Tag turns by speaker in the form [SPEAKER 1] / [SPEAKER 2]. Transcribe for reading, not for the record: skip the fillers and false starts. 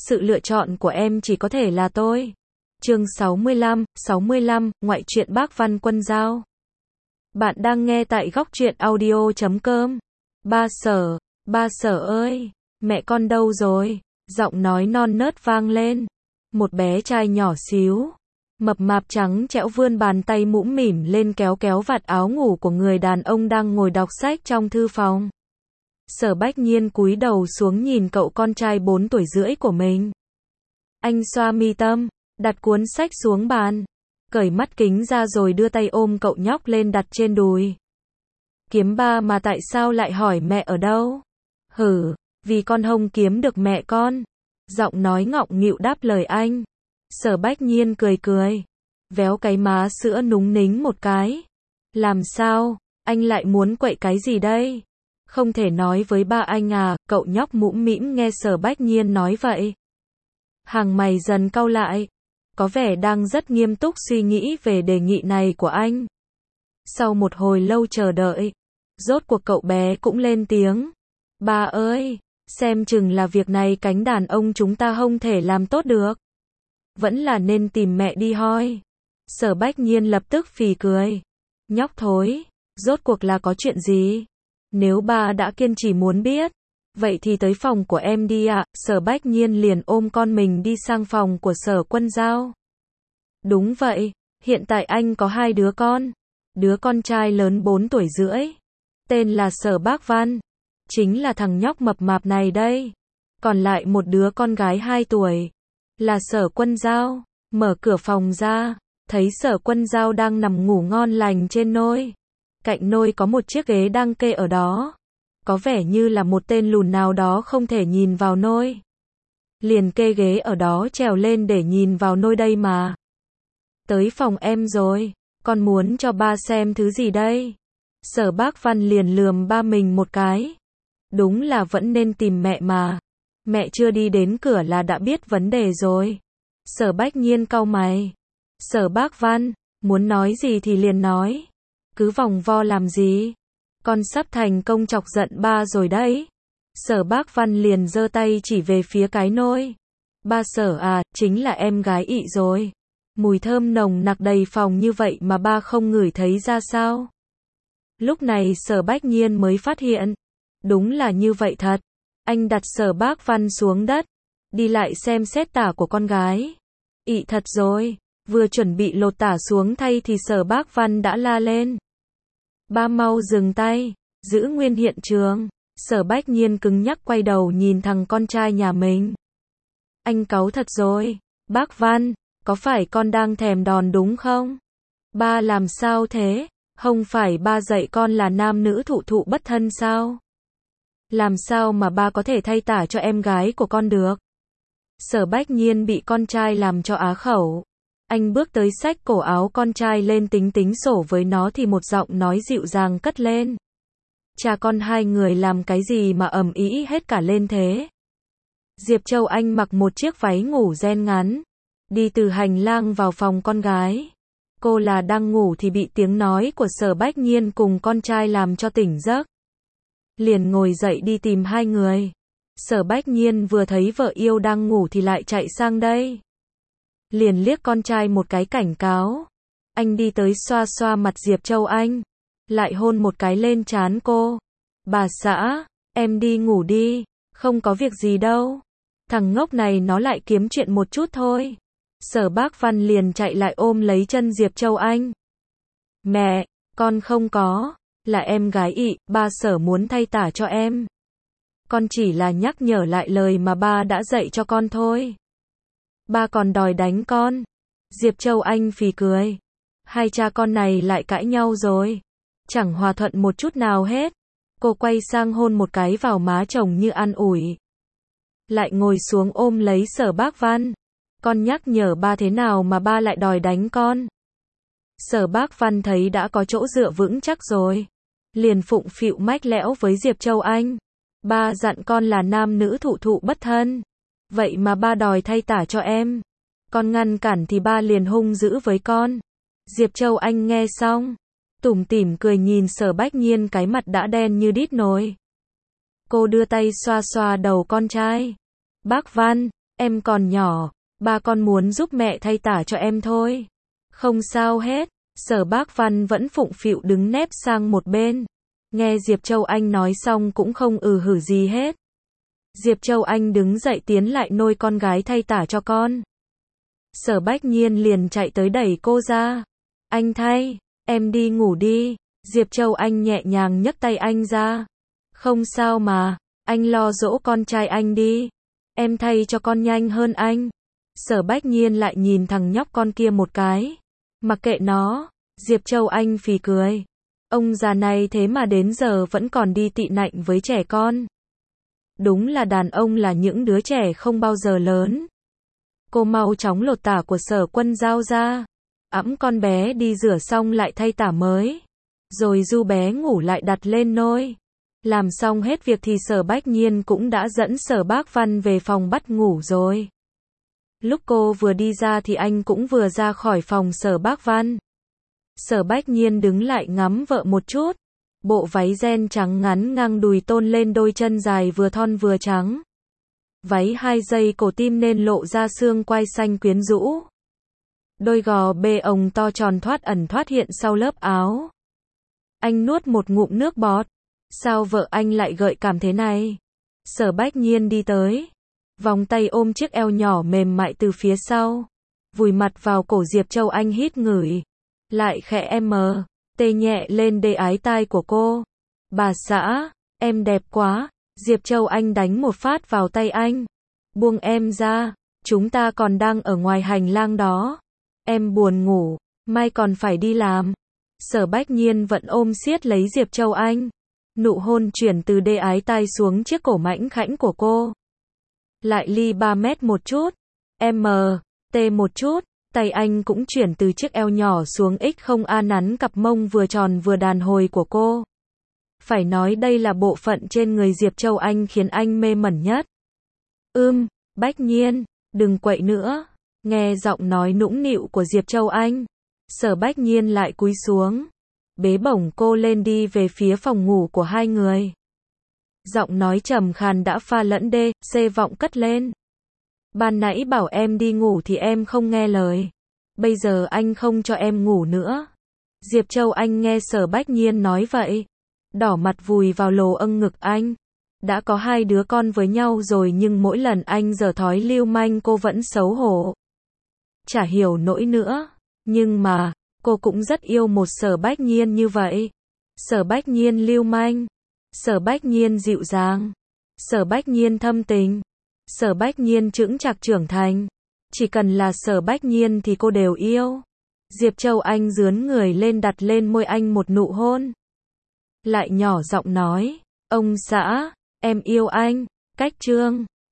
[SPEAKER 1] sự lựa chọn của em chỉ có thể là tôi. Chương 65, ngoại truyện Bác Văn Quân Dao. Bạn đang nghe tại góc truyện audio.com. Ba Sở ơi, mẹ con đâu rồi? Giọng nói non nớt vang lên. Một bé trai nhỏ xíu, mập mạp trắng trẻo vươn bàn tay mũm mỉm lên kéo kéo vạt áo ngủ của người đàn ông đang ngồi đọc sách trong thư phòng. Sở Bách Nhiên cúi đầu xuống nhìn cậu con trai 4 tuổi rưỡi của mình. Anh xoa mi tâm, đặt cuốn sách xuống bàn, cởi mắt kính ra rồi đưa tay ôm cậu nhóc lên đặt trên đùi. Kiếm ba mà tại sao lại hỏi mẹ ở đâu? Vì con không kiếm được mẹ con. Giọng nói ngọng nghịu đáp lời anh. Sở Bách Nhiên cười cười, véo cái má sữa núng nính một cái. Làm sao, anh lại muốn quậy cái gì đây? Không thể nói với ba anh à? Cậu nhóc mũm mĩm nghe Sở Bách Nhiên nói vậy, hàng mày dần cau lại, có vẻ đang rất nghiêm túc suy nghĩ về đề nghị này của anh. Sau một hồi lâu chờ đợi, rốt cuộc cậu bé cũng lên tiếng. Ba ơi, xem chừng là việc này cánh đàn ông chúng ta không thể làm tốt được. Vẫn là nên tìm mẹ đi hoi. Sở Bách Nhiên lập tức phì cười. Nhóc thối, rốt cuộc là có chuyện gì? Nếu ba đã kiên trì muốn biết, vậy thì tới phòng của em đi ạ. Sở Bách Nhiên liền ôm con mình đi sang phòng của Sở Quân Dao. Đúng vậy, hiện tại anh có 2 đứa con. Đứa con trai lớn 4 tuổi rưỡi, tên là Sở Bác Văn, chính là thằng nhóc mập mạp này đây. Còn lại một đứa con gái 2 tuổi, là Sở Quân Dao. Mở cửa phòng ra, thấy Sở Quân Dao đang nằm ngủ ngon lành trên nôi. Cạnh nôi có một chiếc ghế đang kê ở đó. Có vẻ như là một tên lùn nào đó không thể nhìn vào nôi, liền kê ghế ở đó trèo lên để nhìn vào nôi đây mà. Tới phòng em rồi, con muốn cho ba xem thứ gì đây? Sở Bác Văn liền lườm ba mình một cái. Đúng là vẫn nên tìm mẹ mà. Mẹ chưa đi đến cửa là đã biết vấn đề rồi. Sở Bách Nhiên cau mày. Sở Bác Văn, muốn nói gì thì liền nói. Cứ vòng vo làm gì? Con sắp thành công chọc giận ba rồi đấy. Sở Bác Văn liền giơ tay chỉ về phía cái nôi. Ba Sở à, chính là em gái ị rồi. Mùi thơm nồng nặc đầy phòng như vậy mà ba không ngửi thấy ra sao? Lúc này Sở Bách Nhiên mới phát hiện. Đúng là như vậy thật. Anh đặt Sở Bác Văn xuống đất, đi lại xem xét tả của con gái. Ị thật rồi. Vừa chuẩn bị lột tả xuống thay thì Sở Bác Văn đã la lên. Ba mau dừng tay, giữ nguyên hiện trường. Sở Bách Nhiên cứng nhắc quay đầu nhìn thằng con trai nhà mình. Anh cáu thật rồi. Bác Văn, có phải con đang thèm đòn đúng không? Ba làm sao thế? Không phải ba dạy con là nam nữ thụ thụ bất thân sao? Làm sao mà ba có thể thay tả cho em gái của con được? Sở Bách Nhiên bị con trai làm cho á khẩu. Anh bước tới xách cổ áo con trai lên tính sổ với nó thì một giọng nói dịu dàng cất lên. Cha con hai người làm cái gì mà ầm ĩ hết cả lên thế? Diệp Châu Anh mặc một chiếc váy ngủ ren ngắn, đi từ hành lang vào phòng con gái. Cô là đang ngủ thì bị tiếng nói của Sở Bách Nhiên cùng con trai làm cho tỉnh giấc. Liền ngồi dậy đi tìm hai người. Sở Bách Nhiên vừa thấy vợ yêu đang ngủ thì lại chạy sang đây. Liền liếc con trai một cái cảnh cáo. Anh đi tới xoa xoa mặt Diệp Châu Anh, lại hôn một cái lên trán cô. Bà xã, em đi ngủ đi, không có việc gì đâu. Thằng ngốc này nó lại kiếm chuyện một chút thôi. Sở Bác Văn liền chạy lại ôm lấy chân Diệp Châu Anh. Mẹ, con không có, là em gái ị, ba Sở muốn thay tả cho em. Con chỉ là nhắc nhở lại lời mà ba đã dạy cho con thôi. Ba còn đòi đánh con. Diệp Châu Anh phì cười. Hai cha con này lại cãi nhau rồi. Chẳng hòa thuận một chút nào hết. Cô quay sang hôn một cái vào má chồng như an ủi. Lại ngồi xuống ôm lấy Sở Bác Văn. Con nhắc nhở ba thế nào mà ba lại đòi đánh con? Sở Bác Văn thấy đã có chỗ dựa vững chắc rồi, liền phụng phịu mách lẽo với Diệp Châu Anh. Ba dặn con là nam nữ thụ thụ bất thân. Vậy mà ba đòi thay tả cho em. Con ngăn cản thì ba liền hung dữ với con. Diệp Châu Anh nghe xong, tủm tỉm cười nhìn Sở Bách Nhiên cái mặt đã đen như đít nồi. Cô đưa tay xoa xoa đầu con trai. Bác Văn, Em còn nhỏ, ba con muốn giúp mẹ thay tả cho em thôi. Không sao hết. Sở Bác Văn vẫn phụng phịu đứng nép sang một bên. Nghe Diệp Châu Anh nói xong cũng không hử gì hết. Diệp Châu Anh đứng dậy tiến lại nôi con gái thay tả cho con. Sở Bách Nhiên liền chạy tới đẩy cô ra. Anh thay, em đi ngủ đi. Diệp Châu Anh nhẹ nhàng nhấc tay anh ra. Không sao mà, anh lo dỗ con trai anh đi. Em thay cho con nhanh hơn anh. Sở Bách Nhiên lại nhìn thằng nhóc con kia một cái. Mặc kệ nó, Diệp Châu Anh phì cười. Ông già này thế mà đến giờ vẫn còn đi tị nạnh với trẻ con. Đúng là đàn ông là những đứa trẻ không bao giờ lớn. Cô mau chóng lột tả của Sở Quân Giao ra. Ẵm con bé đi rửa xong lại thay tả mới. Rồi du bé ngủ lại đặt lên nôi. Làm xong hết việc thì Sở Bách Nhiên cũng đã dẫn Sở Bác Văn về phòng bắt ngủ rồi. Lúc cô vừa đi ra thì anh cũng vừa ra khỏi phòng Sở Bác Văn. Sở Bách Nhiên đứng lại ngắm vợ một chút. Bộ váy ren trắng ngắn ngang đùi tôn lên đôi chân dài vừa thon vừa trắng. Váy 2 dây cổ tim nên lộ ra xương quai xanh quyến rũ. Đôi gò bê ồng to tròn thoát ẩn thoát hiện sau lớp áo. Anh nuốt một ngụm nước bọt. Sao vợ anh lại gợi cảm thế này? Sở Bách Nhiên đi tới. Vòng tay ôm chiếc eo nhỏ mềm mại từ phía sau. Vùi mặt vào cổ Diệp Châu Anh hít ngửi. Lại khẽ tê nhẹ lên đê ái tai của cô. Bà xã, em đẹp quá. Diệp Châu Anh đánh một phát vào tay anh. Buông em ra, chúng ta còn đang ở ngoài hành lang đó. Em buồn ngủ, mai còn phải đi làm. Sở Bách Nhiên vẫn ôm siết lấy Diệp Châu Anh. Nụ hôn chuyển từ đê ái tai xuống chiếc cổ mảnh khảnh của cô. Lại ly 3 mét một chút. Tê một chút. Tay anh cũng chuyển từ chiếc eo nhỏ xuống X0A nắn cặp mông vừa tròn vừa đàn hồi của cô. Phải nói đây là bộ phận trên người Diệp Châu Anh khiến anh mê mẩn nhất. Bách Nhiên, đừng quậy nữa. Nghe giọng nói nũng nịu của Diệp Châu Anh. Sở Bách Nhiên lại cúi xuống. Bế bổng cô lên đi về phía phòng ngủ của hai người. Giọng nói trầm khàn đã pha lẫn C vọng cất lên. Ban nãy bảo em đi ngủ thì em không nghe lời. Bây giờ anh không cho em ngủ nữa. Diệp Châu Anh nghe Sở Bách Nhiên nói vậy. Đỏ mặt vùi vào lồ âng ngực anh. Đã có 2 đứa con với nhau rồi nhưng mỗi lần anh giở thói lưu manh cô vẫn xấu hổ. Chả hiểu nỗi nữa. Nhưng mà, cô cũng rất yêu một Sở Bách Nhiên như vậy. Sở Bách Nhiên lưu manh. Sở Bách Nhiên dịu dàng. Sở Bách Nhiên thâm tình. Sở Bách Nhiên chững chạc trưởng thành. Chỉ cần là Sở Bách Nhiên thì cô đều yêu. Diệp Châu Anh dướn người lên đặt lên môi anh một nụ hôn. Lại nhỏ giọng nói, ông xã, em yêu anh. Cách chương